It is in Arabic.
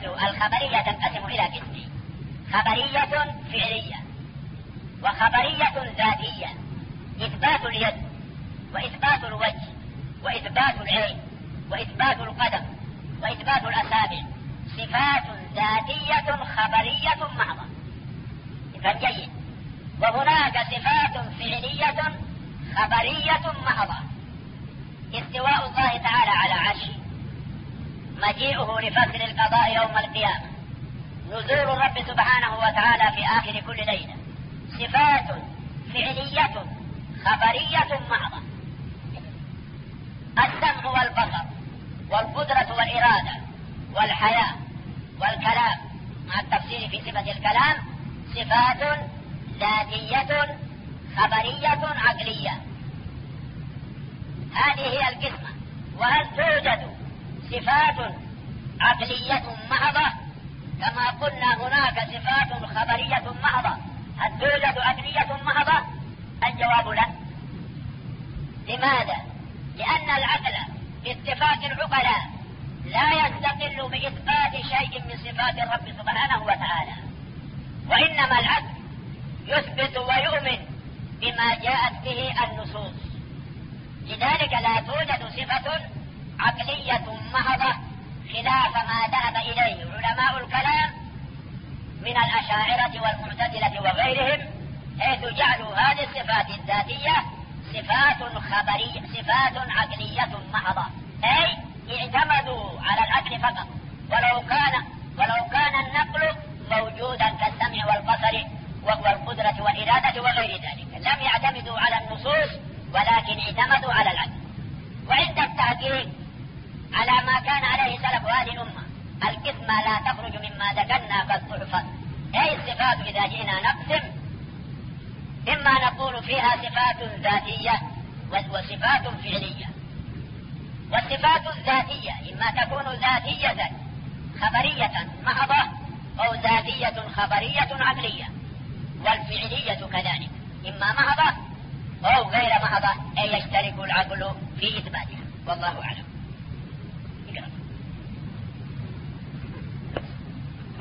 الخبرية تنقسم إلى قسمين: خبرية فعلية وخبرية ذاتية، إثبات اليد وإثبات الوجه وإثبات العين وإثبات القدم وإثبات الأصابع، صفات ذاتية خبرية محضة. فجيد. وهناك صفات فعلية خبرية محضة: استواء الله تعالى على عرشه، مجيئه لفصل القضاء يوم القيامة، نزول الرب سبحانه وتعالى في آخر كل ليلة، صفات فعلية خبرية محضة. السمع والبصر والقدرة والإرادة والحياة والكلام مع التفسير في صفة الكلام صفات ذاتية خبرية عقلية. هذه هي القسمة. وهل توجد صفات عقلية محضة؟ كما قلنا هناك صفات خبرية محضة. هل توجد عقلية محضة؟ الجواب لا. لماذا؟ لأن العقل باتفاق العقلاء لا يستقل بإثبات شيء من صفات الرب سبحانه وتعالى، وإنما العقل يثبت ويؤمن بما جاءت به النصوص. لذلك لا توجد صفة عقلية محضة خلاف ما ذهب إليه علماء الكلام من الأشاعرة والمعتزلة وغيرهم، حيث جعلوا هذه الصفات الذاتية صفات عقلية محضة، أي اعتمدوا على العقل فقط، ولو كان النقل موجودا كالسمع والبصر والقدرة والإرادة وغير ذلك، لم يعتمدوا على النصوص ولكن اعتمدوا على العقل. وعند التحقيق على ما كان عليه سلف هذه الأمة، القسمة لا تخرج مما ذكرنا قد تحفظ. أي الصفات إذا جئنا نقسم، إما نقول فيها صفات ذاتية وصفات فعلية. والصفات الذاتية إما تكون ذاتية خبرية محضة أو ذاتية خبرية عقلية، والفعلية كذلك إما محضة أو غير محضة، أي يشترك العقل في إثباتها. والله أعلم.